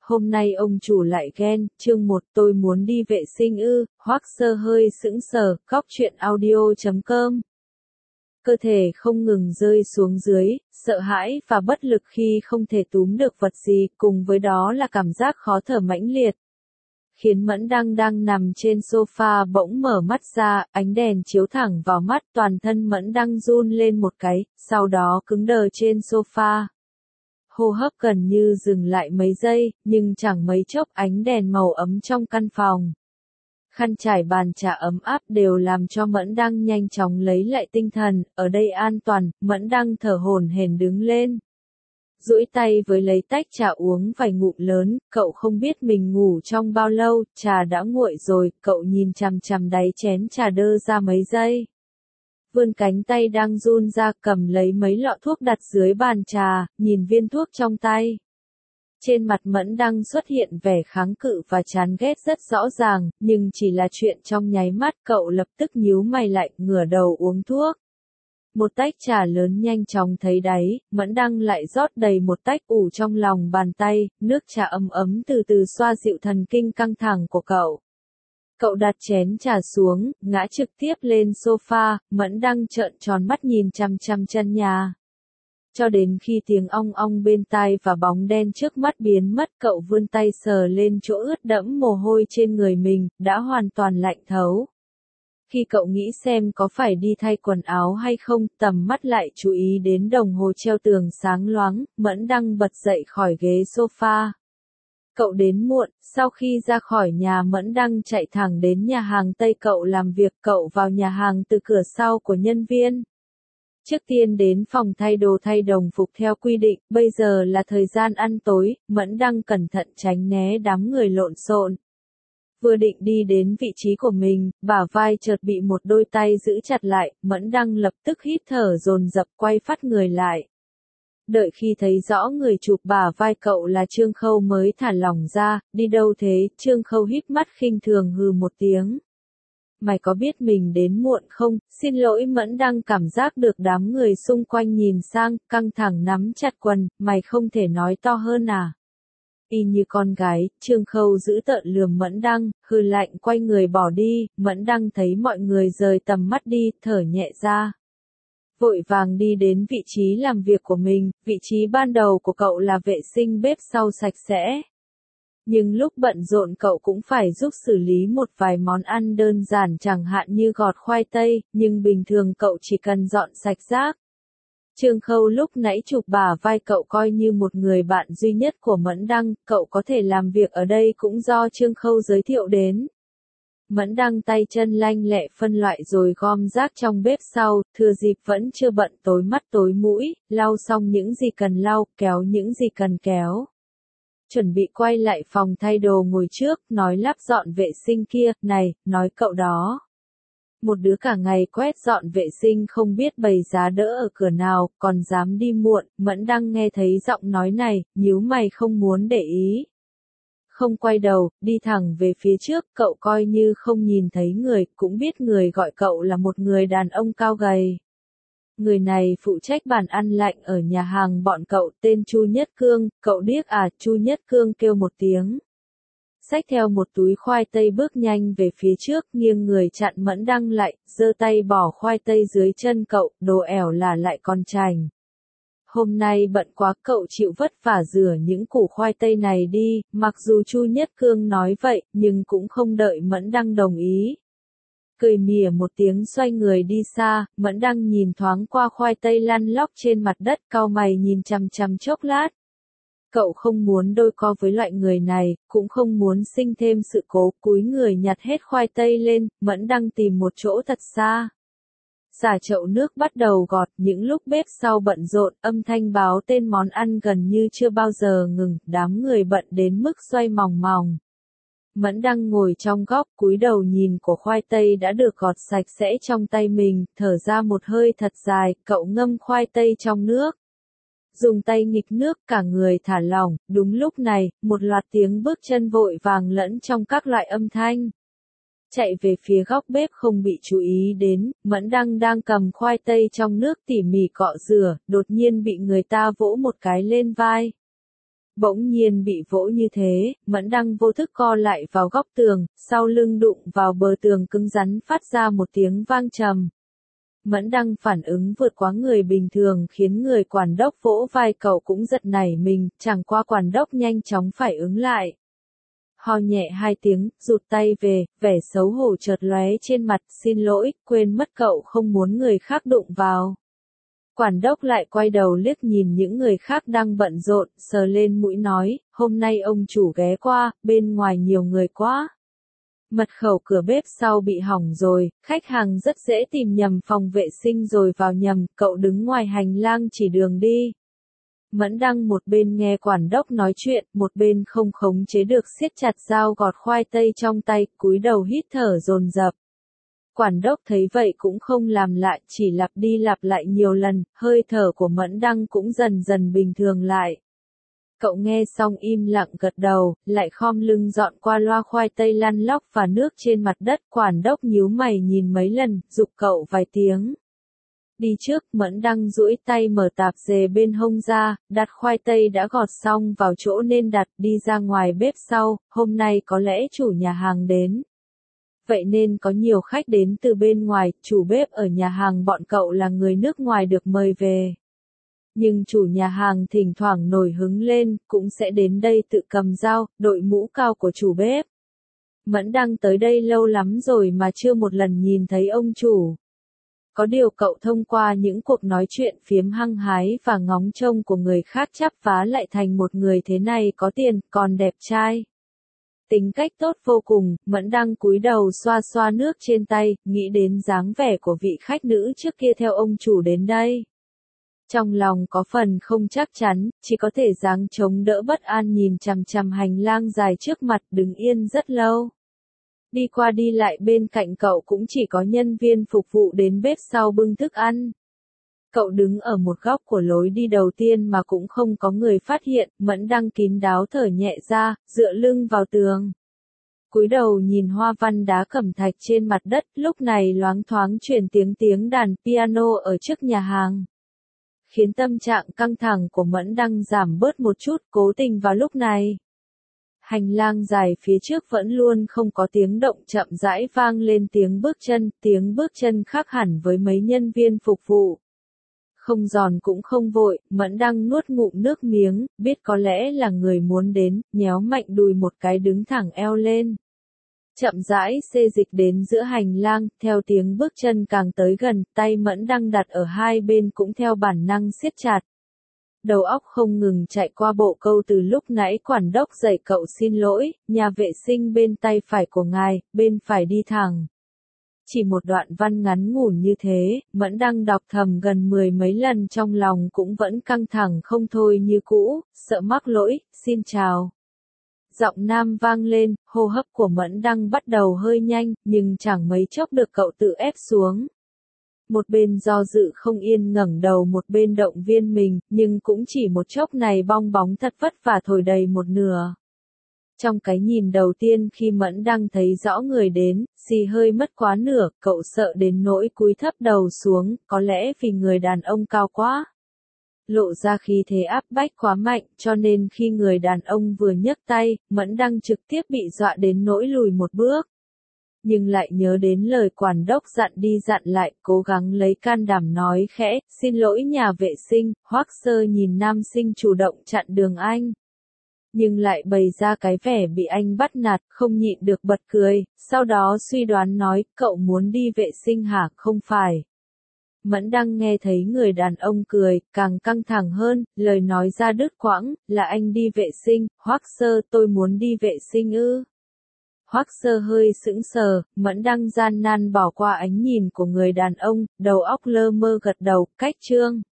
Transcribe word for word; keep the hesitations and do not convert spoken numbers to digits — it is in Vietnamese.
hôm nay ông chủ lại ghen, chương một tôi muốn đi vệ sinh ư, Hoắc Sơ hơi sững sờ, góc truyện audio chấm com. Cơ thể không ngừng rơi xuống dưới, sợ hãi và bất lực khi không thể túm được vật gì, cùng với đó là cảm giác khó thở mãnh liệt. Khiến Mẫn Đăng đang nằm trên sofa bỗng mở mắt ra, ánh đèn chiếu thẳng vào mắt, toàn thân Mẫn Đăng run lên một cái, sau đó cứng đờ trên sofa. Hô hấp gần như dừng lại mấy giây, nhưng chẳng mấy chốc ánh đèn màu ấm trong căn phòng. Khăn trải bàn trà ấm áp đều làm cho Mẫn Đăng nhanh chóng lấy lại tinh thần, ở đây an toàn, Mẫn Đăng thở hổn hển đứng lên. Duỗi tay với lấy tách trà uống vài ngụm lớn, cậu không biết mình ngủ trong bao lâu, trà đã nguội rồi, cậu nhìn chằm chằm đáy chén trà đơ ra mấy giây. Vươn cánh tay đang run ra cầm lấy mấy lọ thuốc đặt dưới bàn trà, nhìn viên thuốc trong tay. Trên mặt Mẫn Đăng xuất hiện vẻ kháng cự và chán ghét rất rõ ràng, nhưng chỉ là chuyện trong nháy mắt cậu lập tức nhíu mày lại, ngửa đầu uống thuốc. Một tách trà lớn nhanh chóng thấy đáy, Mẫn Đăng lại rót đầy một tách ủ trong lòng bàn tay, nước trà ấm ấm từ từ xoa dịu thần kinh căng thẳng của cậu. Cậu đặt chén trà xuống, ngã trực tiếp lên sofa, Mẫn Đăng trợn tròn mắt nhìn chằm chằm chân nhà. Cho đến khi tiếng ong ong bên tai và bóng đen trước mắt biến mất, cậu vươn tay sờ lên chỗ ướt đẫm mồ hôi trên người mình, đã hoàn toàn lạnh thấu. Khi cậu nghĩ xem có phải đi thay quần áo hay không, tầm mắt lại chú ý đến đồng hồ treo tường sáng loáng, Mẫn Đăng bật dậy khỏi ghế sofa. Cậu đến muộn, sau khi ra khỏi nhà Mẫn Đăng chạy thẳng đến nhà hàng Tây cậu làm việc, cậu vào nhà hàng từ cửa sau của nhân viên. Trước tiên đến phòng thay đồ thay đồng phục theo quy định, bây giờ là thời gian ăn tối, Mẫn Đăng cẩn thận tránh né đám người lộn xộn. Vừa định đi đến vị trí của mình, bả vai chợt bị một đôi tay giữ chặt lại, Mẫn Đăng lập tức hít thở dồn dập quay phát người lại. Đợi khi thấy rõ người chụp bả vai cậu là Trương Khâu mới thả lỏng ra, đi đâu thế, Trương Khâu híp mắt khinh thường hừ một tiếng. Mày có biết mình đến muộn không, xin lỗi. Mẫn Đăng cảm giác được đám người xung quanh nhìn sang, căng thẳng nắm chặt quần, mày không thể nói to hơn à. Y như con gái, Trương Khâu giữ tợn lườm Mẫn Đăng, hừ lạnh quay người bỏ đi, Mẫn Đăng thấy mọi người rời tầm mắt đi, thở nhẹ ra. Vội vàng đi đến vị trí làm việc của mình, vị trí ban đầu của cậu là vệ sinh bếp sau sạch sẽ. Nhưng lúc bận rộn cậu cũng phải giúp xử lý một vài món ăn đơn giản chẳng hạn như gọt khoai tây, nhưng bình thường cậu chỉ cần dọn sạch rác. Trương Khâu lúc nãy chụp bả vai cậu coi như một người bạn duy nhất của Mẫn Đăng, cậu có thể làm việc ở đây cũng do Trương Khâu giới thiệu đến. Mẫn Đăng tay chân lanh lẹ phân loại rồi gom rác trong bếp sau, thừa dịp vẫn chưa bận tối mắt tối mũi, lau xong những gì cần lau, kéo những gì cần kéo. Chuẩn bị quay lại phòng thay đồ ngồi trước, nói lắp dọn vệ sinh kia, này, nói cậu đó. Một đứa cả ngày quét dọn vệ sinh không biết bày giá đỡ ở cửa nào, còn dám đi muộn. Mẫn Đăng nghe thấy giọng nói này, nhíu mày không muốn để ý. Không quay đầu, đi thẳng về phía trước, cậu coi như không nhìn thấy người, cũng biết người gọi cậu là một người đàn ông cao gầy. Người này phụ trách bàn ăn lạnh ở nhà hàng bọn cậu, tên Chu Nhất Cương. Cậu điếc à? Chu Nhất Cương kêu một tiếng. Xách theo một túi khoai tây bước nhanh về phía trước, nghiêng người chặn Mẫn Đăng lại, giơ tay bỏ khoai tây dưới chân cậu, đồ ẻo là lại còn chành. Hôm nay bận quá, cậu chịu vất vả rửa những củ khoai tây này đi. Mặc dù Chu Nhất Cương nói vậy, nhưng cũng không đợi Mẫn Đăng đồng ý. Cười mỉa một tiếng xoay người đi xa, Mẫn Đăng nhìn thoáng qua khoai tây lăn lóc trên mặt đất, cau mày nhìn chằm chằm chốc lát. Cậu không muốn đôi co với loại người này, cũng không muốn sinh thêm sự cố, cúi người nhặt hết khoai tây lên, Mẫn Đăng tìm một chỗ thật xa. Xả chậu nước bắt đầu gọt, những lúc bếp sau bận rộn, âm thanh báo tên món ăn gần như chưa bao giờ ngừng, đám người bận đến mức xoay mòng mòng. Mẫn Đăng ngồi trong góc, cúi đầu nhìn của khoai tây đã được gọt sạch sẽ trong tay mình, thở ra một hơi thật dài, cậu ngâm khoai tây trong nước. Dùng tay nghịch nước, cả người thả lỏng. Đúng lúc này, một loạt tiếng bước chân vội vàng lẫn trong các loại âm thanh. Chạy về phía góc bếp không bị chú ý đến, Mẫn Đăng đang cầm khoai tây trong nước tỉ mỉ cọ rửa, đột nhiên bị người ta vỗ một cái lên vai. Bỗng nhiên bị vỗ như thế, Mẫn Đăng vô thức co lại vào góc tường, sau lưng đụng vào bờ tường cứng rắn phát ra một tiếng vang trầm. Mẫn Đăng phản ứng vượt quá người bình thường khiến người quản đốc vỗ vai cậu cũng giật nảy mình, chẳng qua quản đốc nhanh chóng phải ứng lại. Ho nhẹ hai tiếng, rụt tay về, vẻ xấu hổ chợt lóe trên mặt, xin lỗi, quên mất cậu không muốn người khác đụng vào. Quản đốc lại quay đầu liếc nhìn những người khác đang bận rộn, sờ lên mũi nói, hôm nay ông chủ ghé qua, bên ngoài nhiều người quá. Mật khẩu cửa bếp sau bị hỏng rồi, khách hàng rất dễ tìm nhầm phòng vệ sinh rồi vào nhầm, cậu đứng ngoài hành lang chỉ đường đi. Mẫn Đăng một bên nghe quản đốc nói chuyện, một bên không khống chế được siết chặt dao gọt khoai tây trong tay, cúi đầu hít thở dồn dập. Quản đốc thấy vậy cũng không làm lại, chỉ lặp đi lặp lại nhiều lần, hơi thở của Mẫn Đăng cũng dần dần bình thường lại. Cậu nghe xong im lặng gật đầu, lại khom lưng dọn qua loa khoai tây lăn lóc và nước trên mặt đất. Quản đốc nhíu mày nhìn mấy lần, giục cậu vài tiếng. Đi trước, Mẫn Đăng duỗi tay mở tạp dề bên hông ra, đặt khoai tây đã gọt xong vào chỗ nên đặt, đi ra ngoài bếp sau, hôm nay có lẽ chủ nhà hàng đến. Vậy nên có nhiều khách đến từ bên ngoài, chủ bếp ở nhà hàng bọn cậu là người nước ngoài được mời về. Nhưng chủ nhà hàng thỉnh thoảng nổi hứng lên, cũng sẽ đến đây tự cầm dao, đội mũ cao của chủ bếp. Mẫn Đăng tới đây lâu lắm rồi mà chưa một lần nhìn thấy ông chủ. Có điều cậu thông qua những cuộc nói chuyện phiếm hăng hái và ngóng trông của người khác chắp vá lại thành một người thế này có tiền, còn đẹp trai. Tính cách tốt vô cùng, Mẫn Đăng cúi đầu xoa xoa nước trên tay, nghĩ đến dáng vẻ của vị khách nữ trước kia theo ông chủ đến đây. Trong lòng có phần không chắc chắn, chỉ có thể dáng chống đỡ bất an nhìn chằm chằm hành lang dài trước mặt đứng yên rất lâu. Đi qua đi lại bên cạnh cậu cũng chỉ có nhân viên phục vụ đến bếp sau bưng thức ăn. Cậu đứng ở một góc của lối đi đầu tiên mà cũng không có người phát hiện, Mẫn Đăng kín đáo thở nhẹ ra, dựa lưng vào tường. Cúi đầu nhìn hoa văn đá cẩm thạch trên mặt đất, lúc này loáng thoáng truyền tiếng tiếng đàn piano ở trước nhà hàng. Khiến tâm trạng căng thẳng của Mẫn Đăng giảm bớt một chút, cố tình vào lúc này. Hành lang dài phía trước vẫn luôn không có tiếng động, chậm rãi vang lên tiếng bước chân, tiếng bước chân khác hẳn với mấy nhân viên phục vụ. Không giòn cũng không vội, Mẫn Đăng nuốt ngụm nước miếng, biết có lẽ là người muốn đến, nhéo mạnh đùi một cái đứng thẳng eo lên. Chậm rãi xê dịch đến giữa hành lang, theo tiếng bước chân càng tới gần, tay Mẫn Đăng đặt ở hai bên cũng theo bản năng siết chặt. Đầu óc không ngừng chạy qua bộ câu từ lúc nãy quản đốc dạy cậu xin lỗi, nhà vệ sinh bên tay phải của ngài, bên phải đi thẳng. Chỉ một đoạn văn ngắn ngủn như thế, Mẫn Đăng đọc thầm gần mười mấy lần trong lòng cũng vẫn căng thẳng không thôi như cũ, sợ mắc lỗi, xin chào. Giọng nam vang lên, hô hấp của Mẫn Đăng bắt đầu hơi nhanh, nhưng chẳng mấy chốc được cậu tự ép xuống. Một bên do dự không yên ngẩng đầu một bên động viên mình, nhưng cũng chỉ một chốc này bong bóng thật vất vả thổi đầy một nửa. Trong cái nhìn đầu tiên khi Mẫn Đăng thấy rõ người đến, xì hơi mất quá nửa, cậu sợ đến nỗi cúi thấp đầu xuống, có lẽ vì người đàn ông cao quá. Lộ ra khí thế áp bách quá mạnh, cho nên khi người đàn ông vừa nhấc tay, Mẫn Đăng trực tiếp bị dọa đến nỗi lùi một bước. Nhưng lại nhớ đến lời quản đốc dặn đi dặn lại, cố gắng lấy can đảm nói khẽ, xin lỗi nhà vệ sinh. Hoắc Sơ nhìn nam sinh chủ động chặn đường anh. Nhưng lại bày ra cái vẻ bị anh bắt nạt, không nhịn được bật cười, sau đó suy đoán nói, cậu muốn đi vệ sinh hả, không phải. Mẫn Đăng nghe thấy người đàn ông cười, càng căng thẳng hơn, lời nói ra đứt quãng, là anh đi vệ sinh. Hoắc Sơ, tôi muốn đi vệ sinh ư. Hoắc Sơ hơi sững sờ, Mẫn Đăng gian nan bỏ qua ánh nhìn của người đàn ông, đầu óc lơ mơ gật đầu, cách chương.